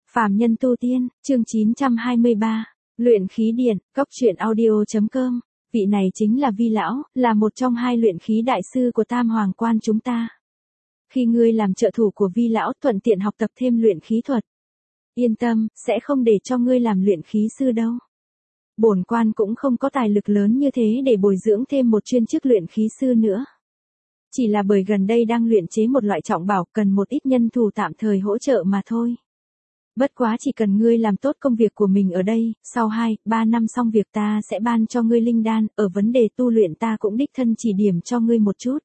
Phàm nhân tu tiên, chương 923, luyện khí điện, cốc truyện audio.com. Vị này chính là Vi lão, là một trong hai luyện khí đại sư của Tam Hoàng Quan chúng ta. Khi ngươi làm trợ thủ của Vi lão, thuận tiện học tập thêm luyện khí thuật. Yên tâm, sẽ không để cho ngươi làm luyện khí sư đâu. Bổn quan cũng không có tài lực lớn như thế để bồi dưỡng thêm một chuyên chức luyện khí sư nữa. Chỉ là bởi gần đây đang luyện chế một loại trọng bảo, cần một ít nhân thủ tạm thời hỗ trợ mà thôi. Bất quá chỉ cần ngươi làm tốt công việc của mình ở đây, sau 2-3 năm xong việc ta sẽ ban cho ngươi linh đan, ở vấn đề tu luyện ta cũng đích thân chỉ điểm cho ngươi một chút.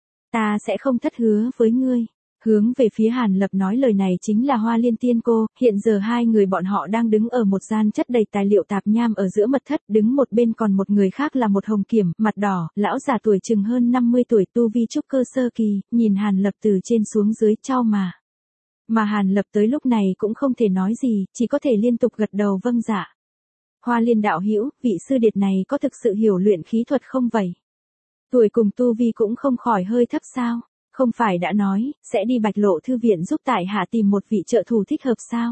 Ta sẽ không thất hứa với ngươi. Hướng về phía Hàn Lập nói lời này chính là Hoa Liên Tiên Cô, hiện giờ hai người bọn họ đang đứng ở một gian chất đầy tài liệu tạp nham ở giữa mật thất, đứng một bên còn một người khác là một hồng kiểm, mặt đỏ, lão già tuổi chừng hơn 50 tuổi tu vi trúc cơ sơ kỳ, nhìn Hàn Lập từ trên xuống dưới chau mà. Mà Hàn Lập tới lúc này cũng không thể nói gì, chỉ có thể liên tục gật đầu vâng dạ. Hoa Liên đạo hữu, vị sư điệt này có thực sự hiểu luyện khí thuật không vậy? Tuổi cùng tu vi cũng không khỏi hơi thấp sao? Không phải đã nói, sẽ đi Bạch Lộ thư viện giúp tại hạ tìm một vị trợ thủ thích hợp sao?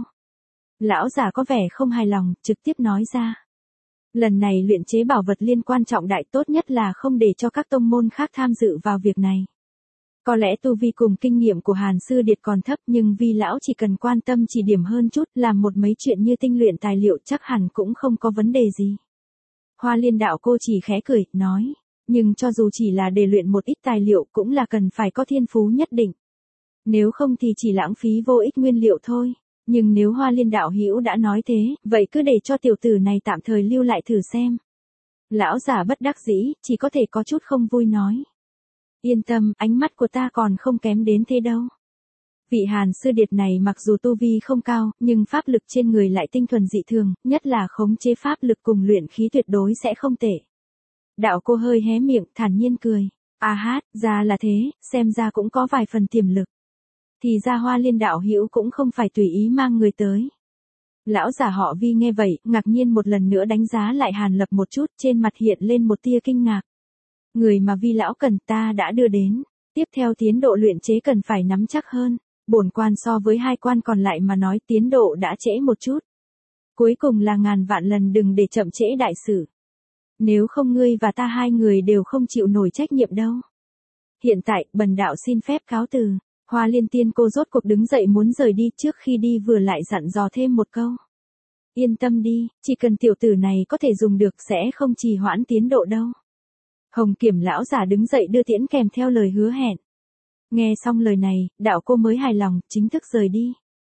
Lão già có vẻ không hài lòng, trực tiếp nói ra. Lần này luyện chế bảo vật liên quan trọng đại, tốt nhất là không để cho các tông môn khác tham dự vào việc này. Có lẽ tu vi cùng kinh nghiệm của Hàn sư điệt còn thấp, nhưng Vi lão chỉ cần quan tâm chỉ điểm hơn chút, làm một mấy chuyện như tinh luyện tài liệu chắc hẳn cũng không có vấn đề gì. Hoa Liên đạo cô chỉ khẽ cười, nói. Nhưng cho dù chỉ là để luyện một ít tài liệu cũng là cần phải có thiên phú nhất định. Nếu không thì chỉ lãng phí vô ích nguyên liệu thôi. Nhưng nếu Hoa Liên đạo hữu đã nói thế, vậy cứ để cho tiểu tử này tạm thời lưu lại thử xem. Lão già bất đắc dĩ, chỉ có thể có chút không vui nói. Yên tâm, ánh mắt của ta còn không kém đến thế đâu. Vị Hàn sư điệt này mặc dù tu vi không cao, nhưng pháp lực trên người lại tinh thuần dị thường, nhất là khống chế pháp lực cùng luyện khí tuyệt đối sẽ không tệ. Đạo cô hơi hé miệng, thản nhiên cười. À hát, ra là thế, xem ra cũng có vài phần tiềm lực. Thì ra Hoa Liên đạo hữu cũng không phải tùy ý mang người tới. Lão già họ Vi nghe vậy, ngạc nhiên một lần nữa đánh giá lại Hàn Lập một chút, trên mặt hiện lên một tia kinh ngạc. Người mà Vi lão cần ta đã đưa đến. Tiếp theo tiến độ luyện chế cần phải nắm chắc hơn. Bổn quan so với hai quan còn lại mà nói tiến độ đã trễ một chút. Cuối cùng là ngàn vạn lần đừng để chậm trễ đại sự. Nếu không ngươi và ta hai người đều không chịu nổi trách nhiệm đâu. Hiện tại, bần đạo xin phép cáo từ. Hoa Liên Tiên Cô rốt cuộc đứng dậy muốn rời đi, trước khi đi vừa lại dặn dò thêm một câu. Yên tâm đi, chỉ cần tiểu tử này có thể dùng được sẽ không trì hoãn tiến độ đâu. Hồng Kiểm lão giả đứng dậy đưa tiễn kèm theo lời hứa hẹn. Nghe xong lời này, đạo cô mới hài lòng, chính thức rời đi.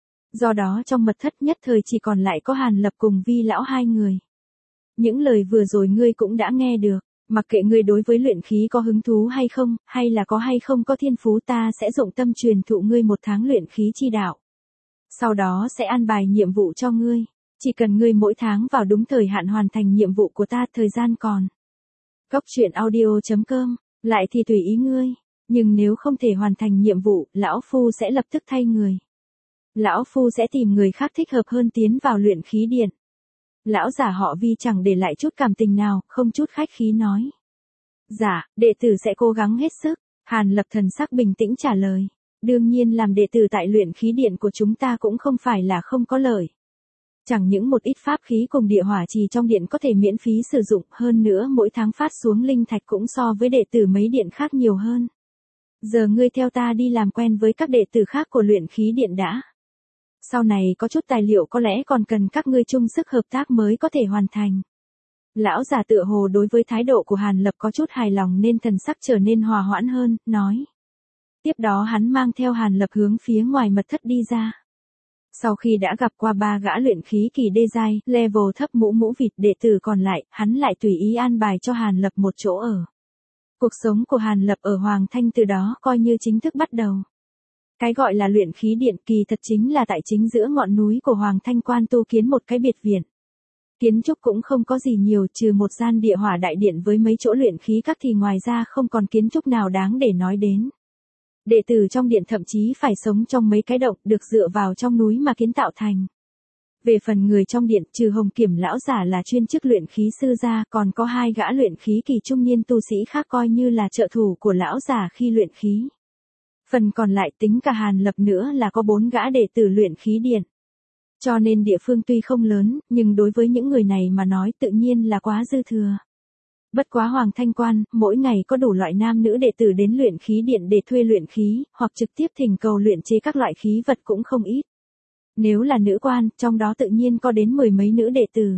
Do đó trong mật thất nhất thời chỉ còn lại có Hàn Lập cùng Vi lão hai người. Những lời vừa rồi ngươi cũng đã nghe được, mặc kệ ngươi đối với luyện khí có hứng thú hay không, hay là có hay không có thiên phú, ta sẽ dụng tâm truyền thụ ngươi 1 tháng luyện khí chi đạo. Sau đó sẽ an bài nhiệm vụ cho ngươi, chỉ cần ngươi mỗi tháng vào đúng thời hạn hoàn thành nhiệm vụ của ta, thời gian còn. Cốc truyện audio.com, lại thì tùy ý ngươi, nhưng nếu không thể hoàn thành nhiệm vụ, lão phu sẽ lập tức thay người. Lão phu sẽ tìm người khác thích hợp hơn tiến vào luyện khí điện. Lão giả họ Vi chẳng để lại chút cảm tình nào, không chút khách khí nói. Dạ, đệ tử sẽ cố gắng hết sức. Hàn Lập thần sắc bình tĩnh trả lời. Đương nhiên làm đệ tử tại luyện khí điện của chúng ta cũng không phải là không có lợi. Chẳng những một ít pháp khí cùng địa hỏa trì trong điện có thể miễn phí sử dụng, hơn nữa mỗi tháng phát xuống linh thạch cũng so với đệ tử mấy điện khác nhiều hơn. Giờ ngươi theo ta đi làm quen với các đệ tử khác của luyện khí điện đã. Sau này có chút tài liệu có lẽ còn cần các ngươi chung sức hợp tác mới có thể hoàn thành. Lão già tựa hồ đối với thái độ của Hàn Lập có chút hài lòng nên thần sắc trở nên hòa hoãn hơn, nói. Tiếp đó hắn mang theo Hàn Lập hướng phía ngoài mật thất đi ra. Sau khi đã gặp qua 3 gã luyện khí kỳ đê giai, level thấp mũ vịt đệ tử còn lại, hắn lại tùy ý an bài cho Hàn Lập một chỗ ở. Cuộc sống của Hàn Lập ở Hoàng Thanh từ đó coi như chính thức bắt đầu. Cái gọi là luyện khí điện kỳ thật chính là tại chính giữa ngọn núi của Hoàng Thanh Quan tu kiến một cái biệt viện. Kiến trúc cũng không có gì nhiều, trừ một gian địa hỏa đại điện với mấy chỗ luyện khí các thì ngoài ra không còn kiến trúc nào đáng để nói đến. Đệ tử trong điện thậm chí phải sống trong mấy cái động được dựa vào trong núi mà kiến tạo thành. Về phần người trong điện, trừ Hồng Kiểm lão giả là chuyên chức luyện khí sư ra, còn có 2 gã luyện khí kỳ trung niên tu sĩ khác coi như là trợ thủ của lão giả khi luyện khí. Phần còn lại tính cả Hàn Lập nữa là có 4 gã đệ tử luyện khí điện. Cho nên địa phương tuy không lớn, nhưng đối với những người này mà nói tự nhiên là quá dư thừa. Bất quá Hoàng Thanh Quan, mỗi ngày có đủ loại nam nữ đệ tử đến luyện khí điện để thuê luyện khí, hoặc trực tiếp thỉnh cầu luyện chế các loại khí vật cũng không ít. Nếu là nữ quan, trong đó tự nhiên có đến 10 mấy nữ đệ tử.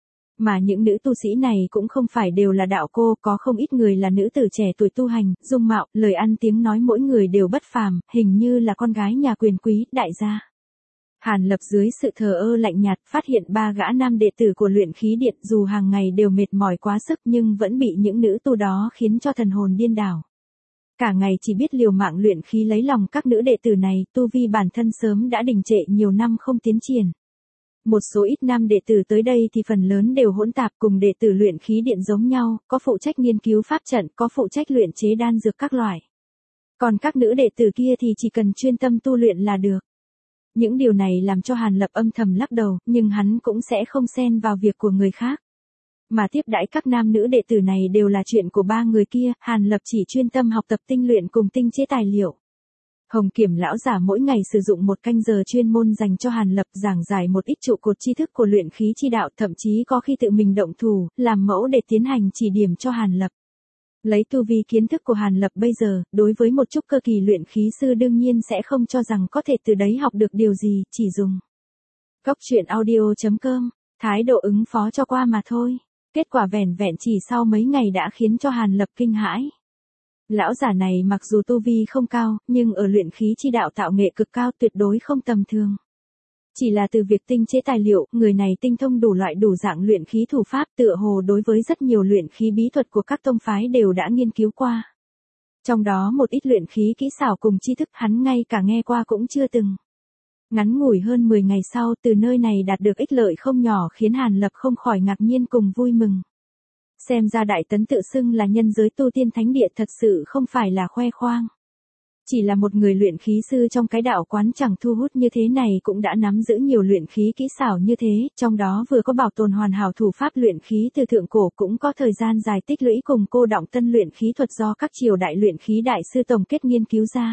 Mà những nữ tu sĩ này cũng không phải đều là đạo cô, có không ít người là nữ tử trẻ tuổi tu hành, dung mạo, lời ăn tiếng nói mỗi người đều bất phàm, hình như là con gái nhà quyền quý, đại gia. Hàn Lập dưới sự thờ ơ lạnh nhạt, phát hiện 3 gã nam đệ tử của luyện khí điện dù hàng ngày đều mệt mỏi quá sức nhưng vẫn bị những nữ tu đó khiến cho thần hồn điên đảo. Cả ngày chỉ biết liều mạng luyện khí lấy lòng các nữ đệ tử này, tu vi bản thân sớm đã đình trệ nhiều năm không tiến triển. Một số ít nam đệ tử tới đây thì phần lớn đều hỗn tạp cùng đệ tử luyện khí điện giống nhau, có phụ trách nghiên cứu pháp trận, có phụ trách luyện chế đan dược các loại. Còn các nữ đệ tử kia thì chỉ cần chuyên tâm tu luyện là được. Những điều này làm cho Hàn Lập âm thầm lắc đầu, nhưng hắn cũng sẽ không xen vào việc của người khác. Mà tiếp đãi các nam nữ đệ tử này đều là chuyện của 3 người kia, Hàn Lập chỉ chuyên tâm học tập tinh luyện cùng tinh chế tài liệu. Hồng Kiểm lão giả mỗi ngày sử dụng 1 canh giờ chuyên môn dành cho Hàn Lập giảng giải một ít trụ cột tri thức của luyện khí chi đạo, thậm chí có khi tự mình động thủ, làm mẫu để tiến hành chỉ điểm cho Hàn Lập. Lấy tu vi kiến thức của Hàn Lập bây giờ, đối với một chút cơ kỳ luyện khí sư đương nhiên sẽ không cho rằng có thể từ đấy học được điều gì, chỉ dùng Cốc truyện audio.com, thái độ ứng phó cho qua mà thôi. Kết quả vẻn vẹn chỉ sau mấy ngày đã khiến cho Hàn Lập kinh hãi. Lão giả này mặc dù tu vi không cao, nhưng ở luyện khí chi đạo tạo nghệ cực cao, tuyệt đối không tầm thường. Chỉ là từ việc tinh chế tài liệu, người này tinh thông đủ loại đủ dạng luyện khí thủ pháp, tựa hồ đối với rất nhiều luyện khí bí thuật của các tông phái đều đã nghiên cứu qua. Trong đó một ít luyện khí kỹ xảo cùng tri thức hắn ngay cả nghe qua cũng chưa từng. Ngắn ngủi hơn 10 ngày sau, từ nơi này đạt được ích lợi không nhỏ khiến Hàn Lập không khỏi ngạc nhiên cùng vui mừng. Xem ra Đại Tấn tự xưng là nhân giới tu tiên thánh địa thật sự không phải là khoe khoang. Chỉ là một người luyện khí sư trong cái đạo quán chẳng thu hút như thế này cũng đã nắm giữ nhiều luyện khí kỹ xảo như thế, trong đó vừa có bảo tồn hoàn hảo thủ pháp luyện khí từ thượng cổ cũng có thời gian dài tích lũy cùng cô đọng tân luyện khí thuật do các triều đại luyện khí đại sư tổng kết nghiên cứu ra.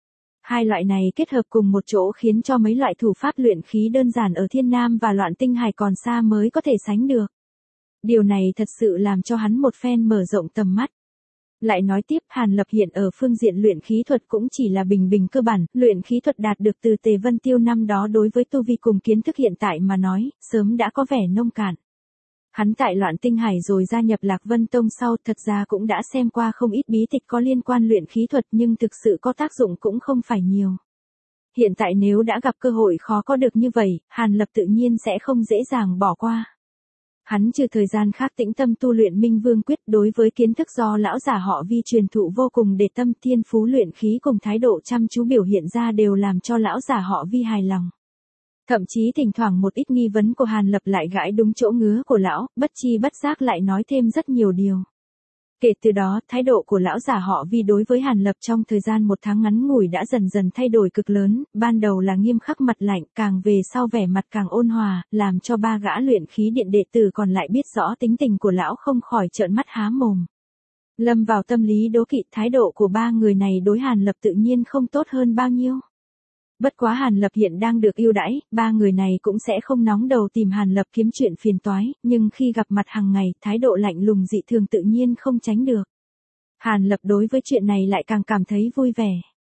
Hai loại này kết hợp cùng một chỗ khiến cho mấy loại thủ pháp luyện khí đơn giản ở Thiên Nam và Loạn Tinh Hải còn xa mới có thể sánh được. Điều này thật sự làm cho hắn một phen mở rộng tầm mắt. Lại nói tiếp, Hàn Lập hiện ở phương diện luyện khí thuật cũng chỉ là bình bình cơ bản, luyện khí thuật đạt được từ Tề Vân Tiêu năm đó đối với tu vi cùng kiến thức hiện tại mà nói, sớm đã có vẻ nông cạn. Hắn tại Loạn Tinh Hải rồi gia nhập Lạc Vân Tông sau, thật ra cũng đã xem qua không ít bí tịch có liên quan luyện khí thuật nhưng thực sự có tác dụng cũng không phải nhiều. Hiện tại nếu đã gặp cơ hội khó có được như vậy, Hàn Lập tự nhiên sẽ không dễ dàng bỏ qua. Hắn trừ thời gian khác tĩnh tâm tu luyện Minh Vương Quyết, đối với kiến thức do lão giả họ Vi truyền thụ vô cùng để tâm, thiên phú luyện khí cùng thái độ chăm chú biểu hiện ra đều làm cho lão giả họ Vi hài lòng. Thậm chí thỉnh thoảng một ít nghi vấn của Hàn Lập lại gãi đúng chỗ ngứa của lão, bất chi bất giác lại nói thêm rất nhiều điều. Kể từ đó, thái độ của lão giả họ Vi đối với Hàn Lập trong thời gian 1 tháng ngắn ngủi đã dần dần thay đổi cực lớn, ban đầu là nghiêm khắc mặt lạnh, càng về sau vẻ mặt càng ôn hòa, làm cho 3 gã luyện khí điện đệ tử còn lại biết rõ tính tình của lão không khỏi trợn mắt há mồm. Lâm vào tâm lý đố kỵ, thái độ của 3 người này đối Hàn Lập tự nhiên không tốt hơn bao nhiêu. Bất quá Hàn Lập hiện đang được ưu đãi, 3 người này cũng sẽ không nóng đầu tìm Hàn Lập kiếm chuyện phiền toái, nhưng khi gặp mặt hàng ngày, thái độ lạnh lùng dị thường tự nhiên không tránh được. Hàn Lập đối với chuyện này lại càng cảm thấy vui vẻ.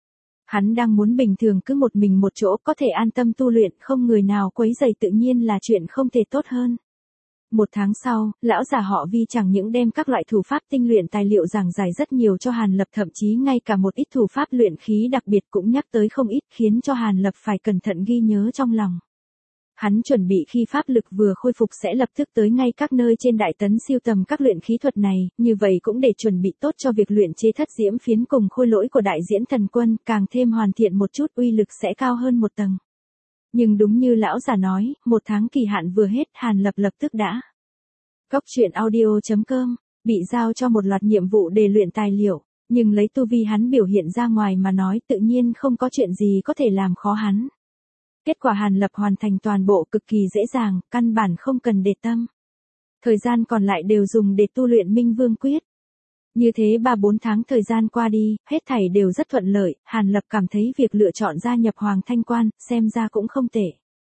Hắn đang muốn bình thường cứ một mình một chỗ có thể an tâm tu luyện, không người nào quấy rầy tự nhiên là chuyện không thể tốt hơn. 1 tháng sau, lão già họ Vi chẳng những đem các loại thủ pháp tinh luyện tài liệu giảng giải rất nhiều cho Hàn Lập, thậm chí ngay cả một ít thủ pháp luyện khí đặc biệt cũng nhắc tới không ít, khiến cho Hàn Lập phải cẩn thận ghi nhớ trong lòng. Hắn chuẩn bị khi pháp lực vừa khôi phục sẽ lập tức tới ngay các nơi trên Đại Tấn siêu tầm các luyện khí thuật này, như vậy cũng để chuẩn bị tốt cho việc luyện chế thất diễm phiến cùng khôi lỗi của Đại Diễn Thần Quân, càng thêm hoàn thiện một chút, uy lực sẽ cao hơn một tầng. Nhưng đúng như lão già nói, 1 tháng kỳ hạn vừa hết, Hàn Lập lập tức đã Cốc truyện audio.com bị giao cho một loạt nhiệm vụ để luyện tài liệu, nhưng lấy tu vi hắn biểu hiện ra ngoài mà nói tự nhiên không có chuyện gì có thể làm khó hắn. Kết quả Hàn Lập hoàn thành toàn bộ cực kỳ dễ dàng, căn bản không cần để tâm. Thời gian còn lại đều dùng để tu luyện Minh Vương Quyết. Như thế 3-4 tháng thời gian qua đi, hết thảy đều rất thuận lợi, Hàn Lập cảm thấy việc lựa chọn gia nhập Hoàng Thanh Quan, xem ra cũng không tệ.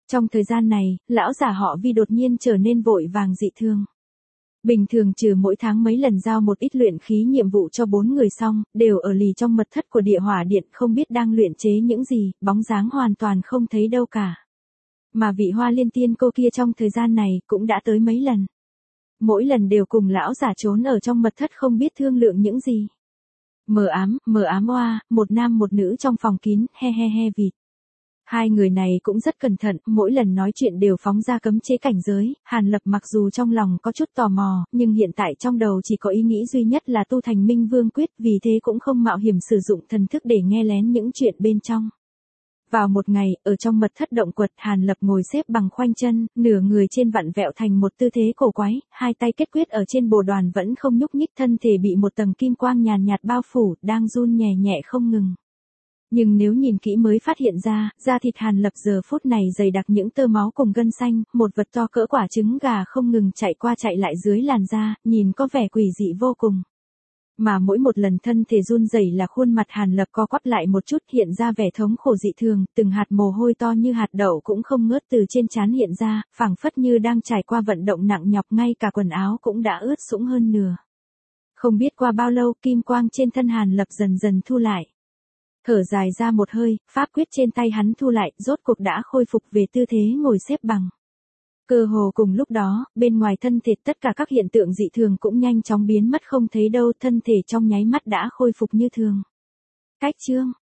Trong thời gian này, lão già họ Vi đột nhiên trở nên vội vàng dị thường. Bình thường trừ mỗi tháng mấy lần giao một ít luyện khí nhiệm vụ cho 4 người xong, đều ở lì trong mật thất của địa hỏa điện không biết đang luyện chế những gì, bóng dáng hoàn toàn không thấy đâu cả. Mà vị Hoa Liên Tiên cô kia trong thời gian này cũng đã tới mấy lần. Mỗi lần đều cùng lão giả trốn ở trong mật thất không biết thương lượng những gì. Mờ ám oa, một nam một nữ trong phòng kín, he vịt. Hai người này cũng rất cẩn thận, mỗi lần nói chuyện đều phóng ra cấm chế cảnh giới, Hàn Lập mặc dù trong lòng có chút tò mò, nhưng hiện tại trong đầu chỉ có ý nghĩ duy nhất là tu thành Minh Vương Quyết, vì thế cũng không mạo hiểm sử dụng thần thức để nghe lén những chuyện bên trong. Vào một ngày, ở trong mật thất động quật, Hàn Lập ngồi xếp bằng khoanh chân, nửa người trên vặn vẹo thành một tư thế cổ quái, hai tay kết quyết ở trên bồ đoàn vẫn không nhúc nhích, thân thể bị một tầng kim quang nhàn nhạt bao phủ, đang run nhẹ nhẹ không ngừng. Nhưng nếu nhìn kỹ mới phát hiện ra, da thịt Hàn Lập giờ phút này dày đặc những tơ máu cùng gân xanh, một vật to cỡ quả trứng gà không ngừng chạy qua chạy lại dưới làn da, nhìn có vẻ quỷ dị vô cùng. Mà mỗi một lần thân thể run rẩy là khuôn mặt Hàn Lập co quắp lại một chút, hiện ra vẻ thống khổ dị thường, từng hạt mồ hôi to như hạt đậu cũng không ngớt từ trên trán hiện ra, phảng phất như đang trải qua vận động nặng nhọc, ngay cả quần áo cũng đã ướt sũng hơn nửa. Không biết qua bao lâu, kim quang trên thân Hàn Lập dần dần thu lại. Thở dài ra một hơi, pháp quyết trên tay hắn thu lại, rốt cuộc đã khôi phục về tư thế ngồi xếp bằng. Cơ hồ cùng lúc đó, bên ngoài thân thể tất cả các hiện tượng dị thường cũng nhanh chóng biến mất không thấy đâu, thân thể trong nháy mắt đã khôi phục như thường. Cách chương